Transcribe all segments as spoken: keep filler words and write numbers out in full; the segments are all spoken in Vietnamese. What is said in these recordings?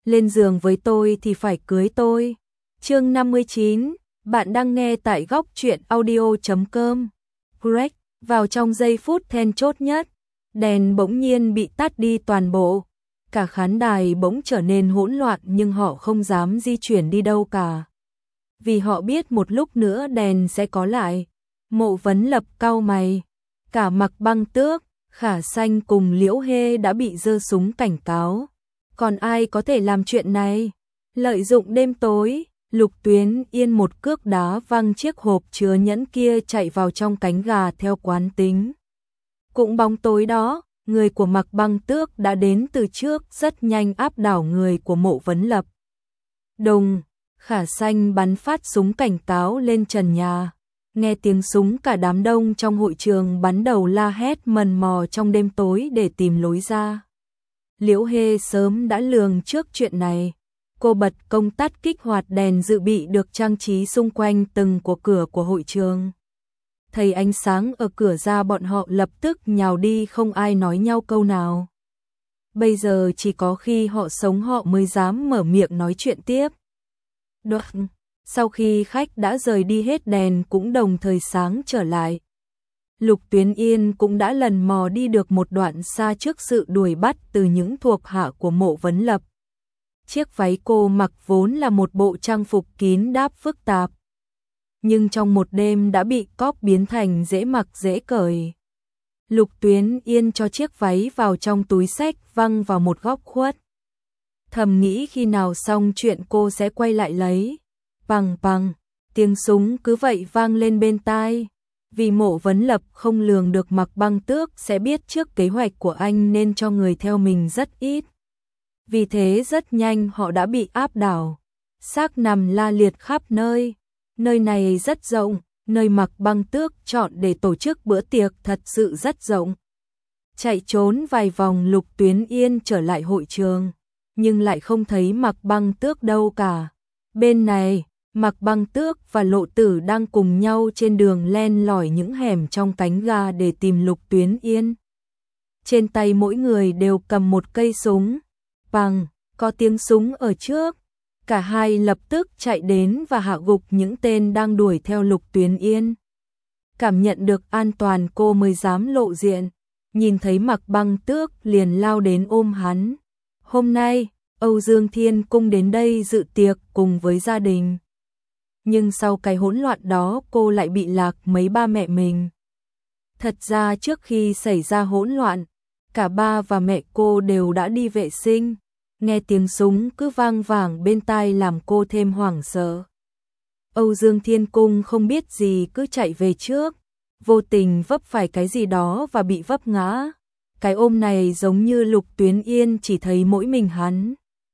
lên giường với tôi thì phải cưới tôi. Chương năm mươi chín, bạn đang nghe tại góc truyện audio chấm com. Greg, vào trong giây phút then chốt nhất, đèn bỗng nhiên bị tắt đi toàn bộ. Cả khán đài bỗng trở nên hỗn loạn nhưng họ không dám di chuyển đi đâu cả. Vì họ biết một lúc nữa đèn sẽ có lại. Mộ Vấn Lập cau mày. Cả Mạc Băng Tước, Khả Xanh cùng Liễu Hê đã bị giơ súng cảnh cáo. Còn ai có thể làm chuyện này? Lợi dụng đêm tối, Lục Tuyến Yên một cước đá văng chiếc hộp chứa nhẫn kia chạy vào trong cánh gà theo quán tính. Cũng bóng tối đó, người của Mạc Băng Tước đã đến từ trước rất nhanh áp đảo người của Mộ Vấn Lập. Đùng, Khả Xanh bắn phát súng cảnh cáo lên trần nhà. Nghe tiếng súng cả đám đông trong hội trường bắn đầu la hét mần mò trong đêm tối để tìm lối ra. Liễu Hê sớm đã lường trước chuyện này. Cô bật công tắc kích hoạt đèn dự bị được trang trí xung quanh từng của cửa của hội trường. Thấy ánh sáng ở cửa ra bọn họ lập tức nhào đi không ai nói nhau câu nào. Bây giờ chỉ có khi họ sống họ mới dám mở miệng nói chuyện tiếp. Được. Sau khi khách đã rời đi hết đèn cũng đồng thời sáng trở lại. Lục Tuyến Yên cũng đã lần mò đi được một đoạn xa trước sự đuổi bắt từ những thuộc hạ của Mộ Vấn Lập. Chiếc váy cô mặc vốn là một bộ trang phục kín đáp phức tạp. Nhưng trong một đêm đã bị cóp biến thành dễ mặc dễ cởi. Lục Tuyến Yên cho chiếc váy vào trong túi xách văng vào một góc khuất. Thầm nghĩ khi nào xong chuyện cô sẽ quay lại lấy. Pằng pằng, tiếng súng cứ vậy vang lên bên tai. Vì Mộ Vấn Lập không lường được Mạc Băng Tước sẽ biết trước kế hoạch của anh nên cho người theo mình rất ít. Vì thế rất nhanh họ đã bị áp đảo. Xác nằm la liệt khắp nơi. Nơi này rất rộng, nơi Mạc Băng Tước chọn để tổ chức bữa tiệc thật sự rất rộng. Chạy trốn vài vòng Lục Tuyến Yên trở lại hội trường, nhưng lại không thấy Mạc Băng Tước đâu cả. Bên này, Mạc Băng Tước và Lộ Tử đang cùng nhau trên đường len lỏi những hẻm trong cánh gà để tìm Lục Tuyến Yên. Trên tay mỗi người đều cầm một cây súng. Bằng, có tiếng súng ở trước. Cả hai lập tức chạy đến và hạ gục những tên đang đuổi theo Lục Tuyến Yên. Cảm nhận được an toàn cô mới dám lộ diện. Nhìn thấy Mạc Băng Tước liền lao đến ôm hắn. Hôm nay, Âu Dương Thiên Cung đến đây dự tiệc cùng với gia đình. Nhưng sau cái hỗn loạn đó cô lại bị lạc mấy ba mẹ mình. Thật ra trước khi xảy ra hỗn loạn, cả ba và mẹ cô đều đã đi vệ sinh. Nghe tiếng súng cứ vang vẳng bên tai làm cô thêm hoảng sợ. Âu Dương Thiên Cung không biết gì cứ chạy về trước. Vô tình vấp phải cái gì đó và bị vấp ngã. Cái ôm này giống như Lục Tuyến Yên chỉ thấy mỗi mình hắn.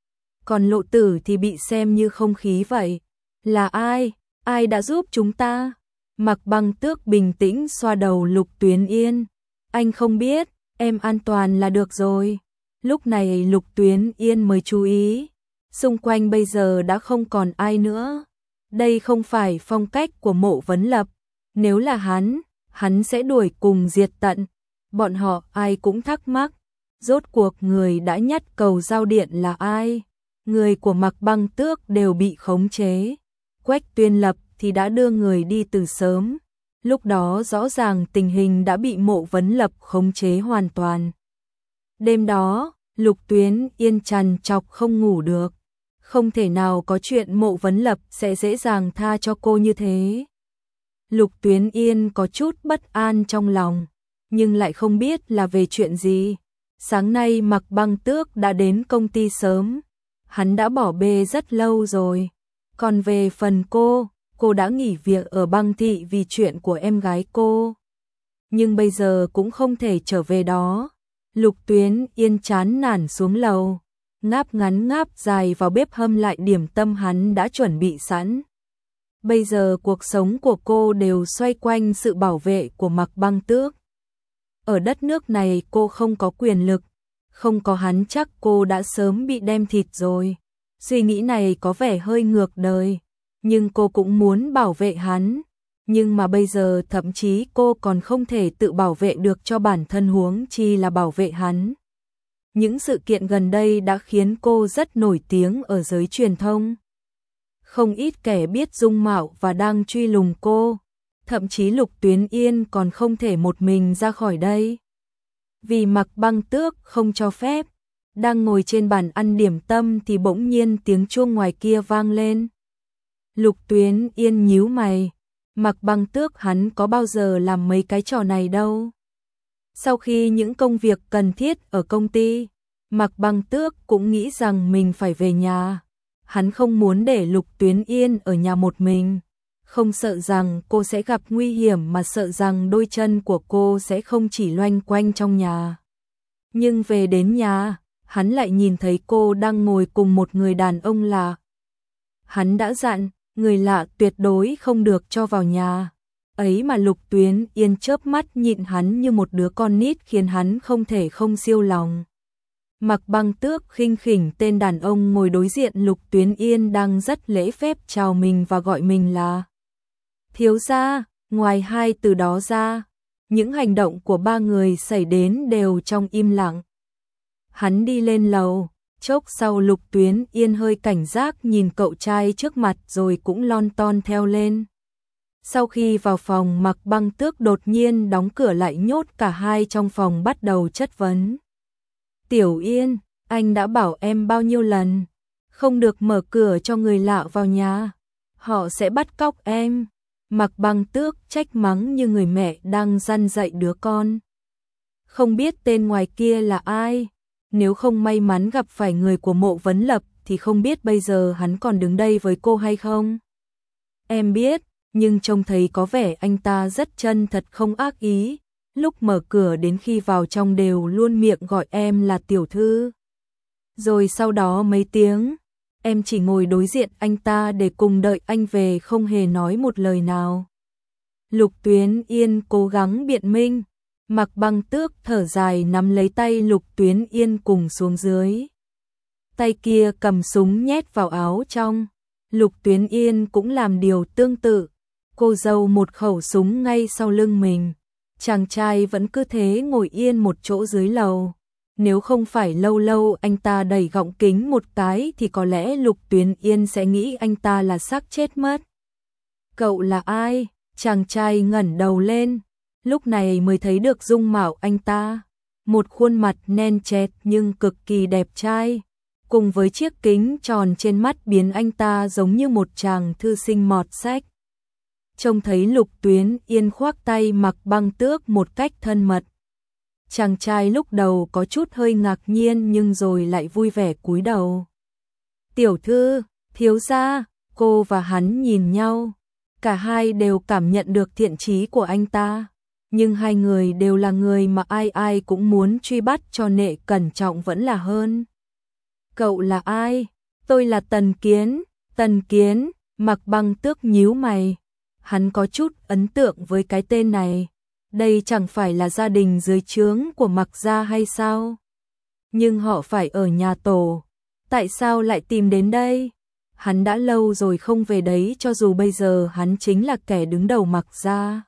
Còn Lộ Tử thì bị xem như không khí vậy. Là ai? Ai đã giúp chúng ta? Mạc Băng Tước bình tĩnh xoa đầu Lục Tuyến Yên. Anh không biết, em an toàn là được rồi. Lúc này Lục Tuyến Yên mới chú ý. Xung quanh bây giờ đã không còn ai nữa. Đây không phải phong cách của Mộ Vấn Lập. Nếu là hắn, hắn sẽ đuổi cùng diệt tận. Bọn họ ai cũng thắc mắc. Rốt cuộc người đã nhắt cầu giao điện là ai? Người của Mạc Băng Tước đều bị khống chế. Quách Tuyên Lập thì đã đưa người đi từ sớm. Lúc đó rõ ràng tình hình đã bị Mộ Vấn Lập khống chế hoàn toàn. Đêm đó, Lục Tuyến Yên trằn trọc không ngủ được. Không thể nào có chuyện Mộ Vấn Lập sẽ dễ dàng tha cho cô như thế. Lục Tuyến Yên có chút bất an trong lòng, nhưng lại không biết là về chuyện gì. Sáng nay Mạc Băng Tước đã đến công ty sớm. Hắn đã bỏ bê rất lâu rồi. Còn về phần cô, cô đã nghỉ việc ở Băng Thị vì chuyện của em gái cô. Nhưng bây giờ cũng không thể trở về đó. Lục Tuyến Yên chán nản xuống lầu, ngáp ngắn ngáp dài vào bếp hâm lại điểm tâm hắn đã chuẩn bị sẵn. Bây giờ cuộc sống của cô đều xoay quanh sự bảo vệ của Mạc Băng Tước. Ở đất nước này cô không có quyền lực, không có hắn chắc cô đã sớm bị đem thịt rồi. Suy nghĩ này có vẻ hơi ngược đời, nhưng cô cũng muốn bảo vệ hắn. Nhưng mà bây giờ thậm chí cô còn không thể tự bảo vệ được cho bản thân huống chi là bảo vệ hắn. Những sự kiện gần đây đã khiến cô rất nổi tiếng ở giới truyền thông. Không ít kẻ biết dung mạo và đang truy lùng cô. Thậm chí Lục Tuyến Yên còn không thể một mình ra khỏi đây. Vì Mạc Băng Tước không cho phép, đang ngồi trên bàn ăn điểm tâm thì bỗng nhiên tiếng chuông ngoài kia vang lên. Lục Tuyến Yên nhíu mày, Mạc Băng Tước hắn có bao giờ làm mấy cái trò này đâu. Sau khi những công việc cần thiết ở công ty, Mạc Băng Tước cũng nghĩ rằng mình phải về nhà. Hắn không muốn để Lục Tuyến Yên ở nhà một mình, không sợ rằng cô sẽ gặp nguy hiểm mà sợ rằng đôi chân của cô sẽ không chỉ loanh quanh trong nhà. Nhưng về đến nhà, hắn lại nhìn thấy cô đang ngồi cùng một người đàn ông lạ. Hắn đã dặn, người lạ tuyệt đối không được cho vào nhà. Ấy mà Lục Tuyến Yên chớp mắt nhịn hắn như một đứa con nít khiến hắn không thể không siêu lòng. Mạc Băng Tước khinh khỉnh tên đàn ông ngồi đối diện Lục Tuyến Yên đang rất lễ phép chào mình và gọi mình là thiếu gia. Ngoài hai từ đó ra, những hành động của ba người xảy đến đều trong im lặng. Hắn đi lên lầu, chốc sau Lục Tuyến Yên hơi cảnh giác nhìn cậu trai trước mặt rồi cũng lon ton theo lên. Sau khi vào phòng, Mạc Băng Tước đột nhiên đóng cửa lại nhốt cả hai trong phòng bắt đầu chất vấn. Tiểu Yên, anh đã bảo em bao nhiêu lần, không được mở cửa cho người lạ vào nhà, họ sẽ bắt cóc em. Mạc Băng Tước trách mắng như người mẹ đang răn dạy đứa con. Không biết tên ngoài kia là ai, nếu không may mắn gặp phải người của Mộ Vấn Lập thì không biết bây giờ hắn còn đứng đây với cô hay không. Em biết, nhưng trông thấy có vẻ anh ta rất chân thật không ác ý. Lúc mở cửa đến khi vào trong đều luôn miệng gọi em là tiểu thư. Rồi sau đó mấy tiếng, em chỉ ngồi đối diện anh ta để cùng đợi anh về, không hề nói một lời nào. Lục Tuyến Yên cố gắng biện minh, Mạc Băng Tước thở dài nắm lấy tay Lục Tuyến Yên cùng xuống dưới. Tay kia cầm súng nhét vào áo trong. Lục Tuyến Yên cũng làm điều tương tự, cô giấu một khẩu súng ngay sau lưng mình. Chàng trai vẫn cứ thế ngồi yên một chỗ dưới lầu. Nếu không phải lâu lâu anh ta đẩy gọng kính một cái thì có lẽ Lục Tuyến Yên sẽ nghĩ anh ta là xác chết mất. Cậu là ai? Chàng trai ngẩng đầu lên, lúc này mới thấy được dung mạo anh ta. Một khuôn mặt nen chẹt nhưng cực kỳ đẹp trai, cùng với chiếc kính tròn trên mắt biến anh ta giống như một chàng thư sinh mọt sách. Trông thấy Lục Tuyến Yên khoác tay Mạc Băng Tước một cách thân mật. Chàng trai lúc đầu có chút hơi ngạc nhiên nhưng rồi lại vui vẻ cúi đầu. Tiểu thư, thiếu gia, cô và hắn nhìn nhau. Cả hai đều cảm nhận được thiện chí của anh ta. Nhưng hai người đều là người mà ai ai cũng muốn truy bắt, cho nệ cẩn trọng vẫn là hơn. Cậu là ai? Tôi là Tần Kiến. Tần Kiến, Mạc Băng Tước nhíu mày. Hắn có chút ấn tượng với cái tên này. Đây chẳng phải là gia đình dưới trướng của Mạc gia hay sao? Nhưng họ phải ở nhà tổ. Tại sao lại tìm đến đây? Hắn đã lâu rồi không về đấy, cho dù bây giờ hắn chính là kẻ đứng đầu Mạc gia.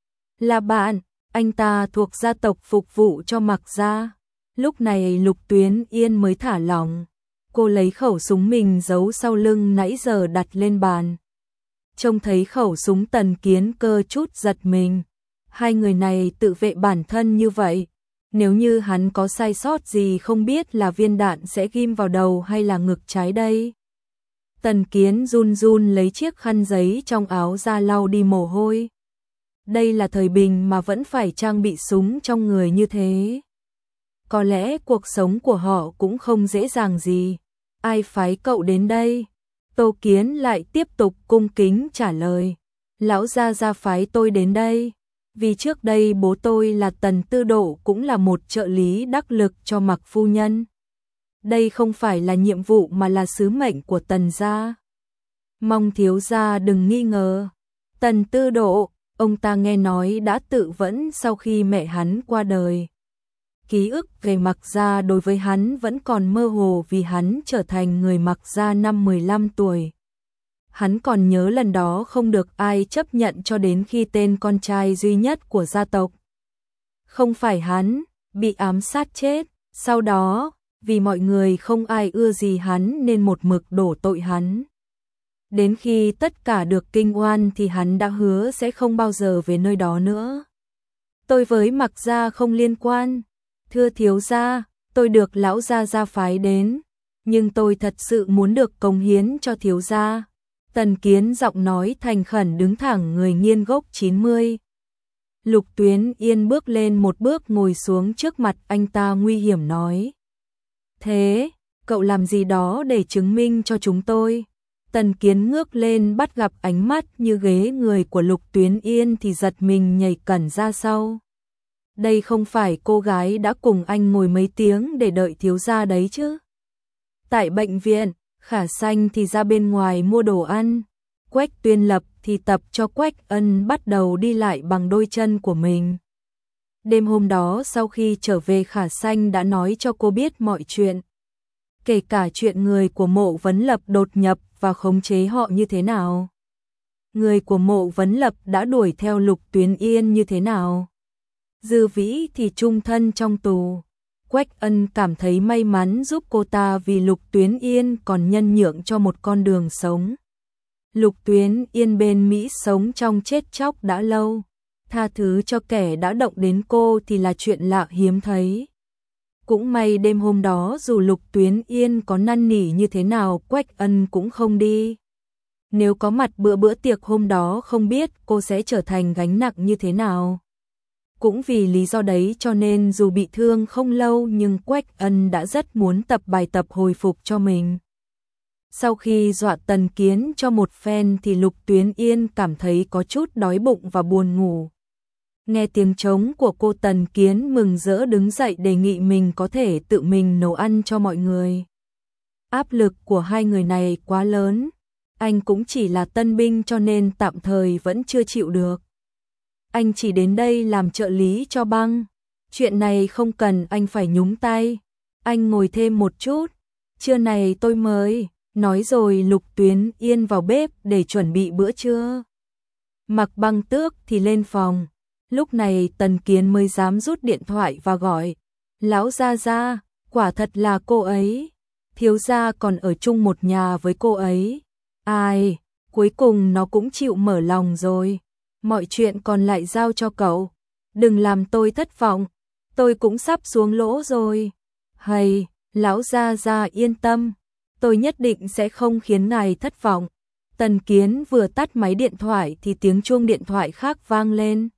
Là bạn, anh ta thuộc gia tộc phục vụ cho Mạc gia. Lúc này Lục Tuyến Yên mới thả lỏng. Cô lấy khẩu súng mình giấu sau lưng nãy giờ đặt lên bàn. Trông thấy khẩu súng, Tần Kiến cơ chút giật mình. Hai người này tự vệ bản thân như vậy. Nếu như hắn có sai sót gì không biết là viên đạn sẽ ghim vào đầu hay là ngực trái đây. Tần Kiến run run lấy chiếc khăn giấy trong áo ra lau đi mồ hôi. Đây là thời bình mà vẫn phải trang bị súng trong người như thế. Có lẽ cuộc sống của họ cũng không dễ dàng gì. Ai phái cậu đến đây? Tô Kiến lại tiếp tục cung kính trả lời. Lão gia gia phái tôi đến đây. Vì trước đây bố tôi là Tần Tư Độ, cũng là một trợ lý đắc lực cho Mạc phu nhân. Đây không phải là nhiệm vụ mà là sứ mệnh của Tần gia. Mong thiếu gia đừng nghi ngờ. Tần Tư Độ, ông ta nghe nói đã tự vẫn sau khi mẹ hắn qua đời. Ký ức về Mạc gia đối với hắn vẫn còn mơ hồ vì hắn trở thành người Mạc gia năm mười lăm tuổi. Hắn còn nhớ lần đó không được ai chấp nhận cho đến khi tên con trai duy nhất của gia tộc, không phải hắn, bị ám sát chết. Sau đó, vì mọi người không ai ưa gì hắn nên một mực đổ tội hắn. Đến khi tất cả được kinh oan thì hắn đã hứa sẽ không bao giờ về nơi đó nữa. Tôi với Mạc gia không liên quan. Thưa thiếu gia, tôi được lão gia gia phái đến, nhưng tôi thật sự muốn được cống hiến cho thiếu gia. Tần Kiến giọng nói thành khẩn đứng thẳng người nghiêng gốc chín mươi. Lục Tuyến Yên bước lên một bước ngồi xuống trước mặt anh ta nguy hiểm nói. Thế, cậu làm gì đó để chứng minh cho chúng tôi? Tần Kiến ngước lên bắt gặp ánh mắt như ghế người của Lục Tuyến Yên thì giật mình nhảy cẩn ra sau. Đây không phải cô gái đã cùng anh ngồi mấy tiếng để đợi thiếu gia đấy chứ? Tại bệnh viện, Khả Xanh thì ra bên ngoài mua đồ ăn. Quách Tuyên Lập thì tập cho Quách Ân bắt đầu đi lại bằng đôi chân của mình. Đêm hôm đó sau khi trở về Khả Xanh đã nói cho cô biết mọi chuyện. Kể cả chuyện người của Mộ Vấn Lập đột nhập và khống chế họ như thế nào. Người của Mộ Vấn Lập đã đuổi theo Lục Tuyến Yên như thế nào. Dư Vĩ thì chung thân trong tù. Quách Ân cảm thấy may mắn giúp cô ta vì Lục Tuyến Yên còn nhân nhượng cho một con đường sống. Lục Tuyến Yên bên Mỹ sống trong chết chóc đã lâu. Tha thứ cho kẻ đã động đến cô thì là chuyện lạ hiếm thấy. Cũng may đêm hôm đó dù Lục Tuyến Yên có năn nỉ như thế nào Quách Ân cũng không đi. Nếu có mặt bữa bữa tiệc hôm đó không biết cô sẽ trở thành gánh nặng như thế nào. Cũng vì lý do đấy cho nên dù bị thương không lâu nhưng Quách Ân đã rất muốn tập bài tập hồi phục cho mình. Sau khi dọa Tần Kiến cho một phen thì Lục Tuyến Yên cảm thấy có chút đói bụng và buồn ngủ. Nghe tiếng trống của cô Tần Kiến mừng rỡ đứng dậy đề nghị mình có thể tự mình nấu ăn cho mọi người. Áp lực của hai người này quá lớn, anh cũng chỉ là tân binh cho nên tạm thời vẫn chưa chịu được. Anh chỉ đến đây làm trợ lý cho Băng, chuyện này không cần anh phải nhúng tay. Anh ngồi thêm một chút, trưa này tôi mới, nói rồi Lục Tuyến Yên vào bếp để chuẩn bị bữa trưa. Mặc Băng Tước thì lên phòng. Lúc này Tần Kiến mới dám rút điện thoại và gọi. Lão gia gia, quả thật là cô ấy. Thiếu gia còn ở chung một nhà với cô ấy. Ai, cuối cùng nó cũng chịu mở lòng rồi. Mọi chuyện còn lại giao cho cậu. Đừng làm tôi thất vọng. Tôi cũng sắp xuống lỗ rồi. Hay, lão gia gia yên tâm. Tôi nhất định sẽ không khiến ngài thất vọng. Tần Kiến vừa tắt máy điện thoại thì tiếng chuông điện thoại khác vang lên.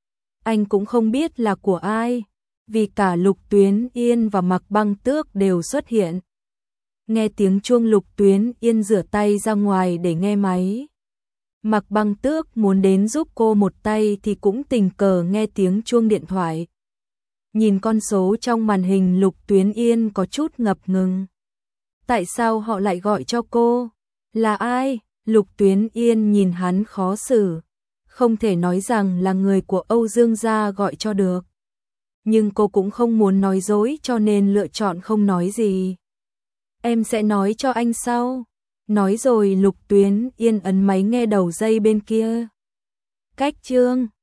Anh cũng không biết là của ai, vì cả Lục Tuyến Yên và Mặc Băng Tước đều xuất hiện. Nghe tiếng chuông Lục Tuyến Yên rửa tay ra ngoài để nghe máy. Mặc Băng Tước muốn đến giúp cô một tay thì cũng tình cờ nghe tiếng chuông điện thoại. Nhìn con số trong màn hình Lục Tuyến Yên có chút ngập ngừng. Tại sao họ lại gọi cho cô? Là ai? Lục Tuyến Yên nhìn hắn khó xử. Không thể nói rằng là người của Âu Dương gia gọi cho được. Nhưng cô cũng không muốn nói dối cho nên lựa chọn không nói gì. Em sẽ nói cho anh sau. Nói rồi Lục Tuyến Yên ấn máy nghe đầu dây bên kia. Cách chương